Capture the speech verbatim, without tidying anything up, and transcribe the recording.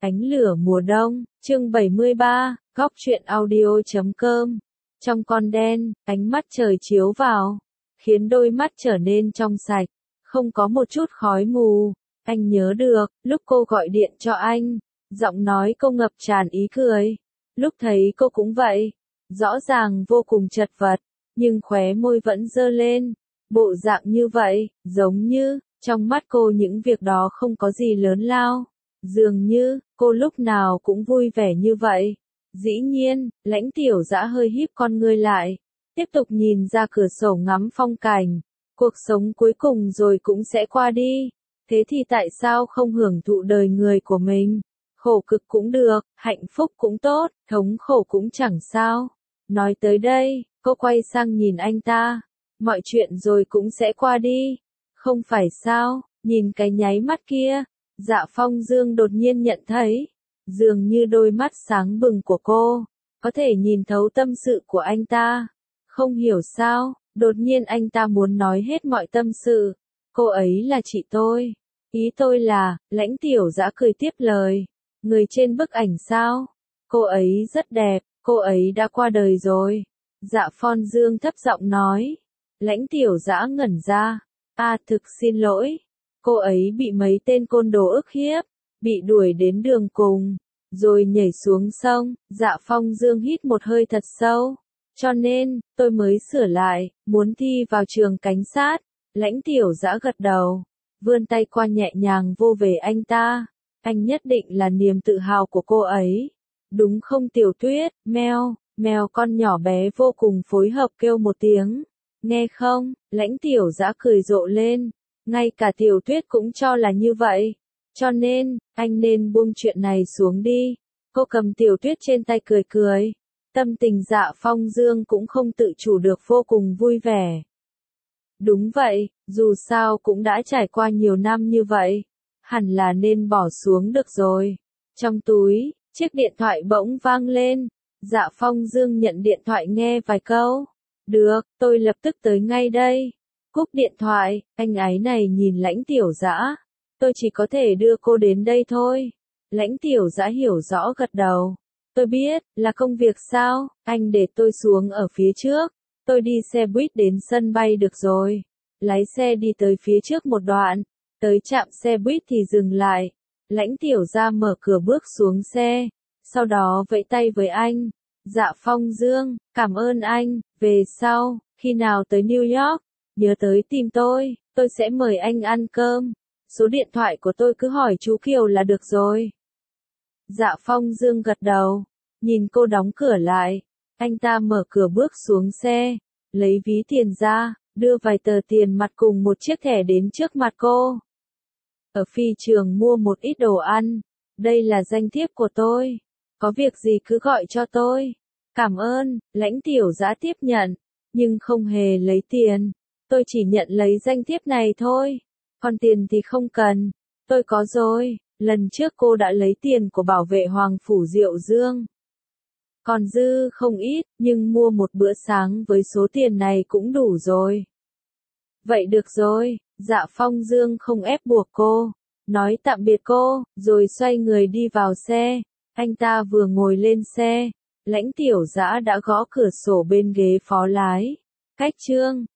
Ánh lửa mùa đông, chương bảy mươi ba, góc truyện audio chấm com. Trong con đen, ánh mắt trời chiếu vào, khiến đôi mắt trở nên trong sạch, không có một chút khói mù. Anh nhớ được, lúc cô gọi điện cho anh, giọng nói cô ngập tràn ý cười. Lúc thấy cô cũng vậy, rõ ràng vô cùng chật vật, nhưng khóe môi vẫn giơ lên. Bộ dạng như vậy, giống như, trong mắt cô những việc đó không có gì lớn lao. Dường như, cô lúc nào cũng vui vẻ như vậy. Dĩ nhiên, Lãnh Tiểu Dã hơi híp con ngươi lại, tiếp tục nhìn ra cửa sổ ngắm phong cảnh. Cuộc sống cuối cùng rồi cũng sẽ qua đi. Thế thì tại sao không hưởng thụ đời người của mình? Khổ cực cũng được, hạnh phúc cũng tốt, thống khổ cũng chẳng sao. Nói tới đây, cô quay sang nhìn anh ta. Mọi chuyện rồi cũng sẽ qua đi. Không phải sao, nhìn cái nháy mắt kia. Dạ Phong Dương đột nhiên nhận thấy, dường như đôi mắt sáng bừng của cô, có thể nhìn thấu tâm sự của anh ta. Không hiểu sao, đột nhiên anh ta muốn nói hết mọi tâm sự. Cô ấy là chị tôi. Ý tôi là, Lãnh Tiểu Dã cười tiếp lời. Người trên bức ảnh sao? Cô ấy rất đẹp, cô ấy đã qua đời rồi. Dạ Phong Dương thấp giọng nói. Lãnh Tiểu Dã ngẩn ra. À thực xin lỗi. Cô ấy bị mấy tên côn đồ ức hiếp, bị đuổi đến đường cùng, rồi nhảy xuống sông. Dạ Phong Dương hít một hơi thật sâu. Cho nên, tôi mới sửa lại, muốn thi vào trường cảnh sát. Lãnh Tiểu Dã gật đầu, vươn tay qua nhẹ nhàng vô về anh ta. Anh nhất định là niềm tự hào của cô ấy. Đúng không Tiểu Tuyết? Mèo, mèo con nhỏ bé vô cùng phối hợp kêu một tiếng. Nghe không? Lãnh Tiểu Dã cười rộ lên. Ngay cả Tiểu Tuyết cũng cho là như vậy. Cho nên, anh nên buông chuyện này xuống đi. Cô cầm Tiểu Tuyết trên tay cười cười. Tâm tình Dạ Phong Dương cũng không tự chủ được vô cùng vui vẻ. Đúng vậy, dù sao cũng đã trải qua nhiều năm như vậy. Hẳn là nên bỏ xuống được rồi. Trong túi, chiếc điện thoại bỗng vang lên. Dạ Phong Dương nhận điện thoại nghe vài câu. Được, tôi lập tức tới ngay đây. Cúp điện thoại, anh ái này nhìn Lãnh Tiểu Dã. Tôi chỉ có thể đưa cô đến đây thôi. Lãnh Tiểu Dã hiểu rõ gật đầu. Tôi biết, là công việc sao, anh để tôi xuống ở phía trước. Tôi đi xe buýt đến sân bay được rồi. Lái xe đi tới phía trước một đoạn. Tới trạm xe buýt thì dừng lại. Lãnh Tiểu Dã mở cửa bước xuống xe. Sau đó vẫy tay với anh. Dạ Phong Dương, cảm ơn anh. Về sau, khi nào tới New York, nhớ tới tìm tôi, tôi sẽ mời anh ăn cơm. Số điện thoại của tôi cứ hỏi chú Kiều là được rồi. Dạ Phong Dương gật đầu, nhìn cô đóng cửa lại. Anh ta mở cửa bước xuống xe, lấy ví tiền ra, đưa vài tờ tiền mặt cùng một chiếc thẻ đến trước mặt cô. Ở phi trường mua một ít đồ ăn. Đây là danh thiếp của tôi. Có việc gì cứ gọi cho tôi. Cảm ơn. Lãnh Tiểu Dã tiếp nhận, nhưng không hề lấy tiền. Tôi chỉ nhận lấy danh thiếp này thôi. Còn tiền thì không cần. Tôi có rồi. Lần trước cô đã lấy tiền của bảo vệ Hoàng Phủ Diệu Dương. Còn dư không ít, nhưng mua một bữa sáng với số tiền này cũng đủ rồi. Vậy được rồi. Dạ Phong Dương không ép buộc cô. Nói tạm biệt cô, rồi xoay người đi vào xe. Anh ta vừa ngồi lên xe, Lãnh Tiểu Dã đã gõ cửa sổ bên ghế phó lái. Cách chương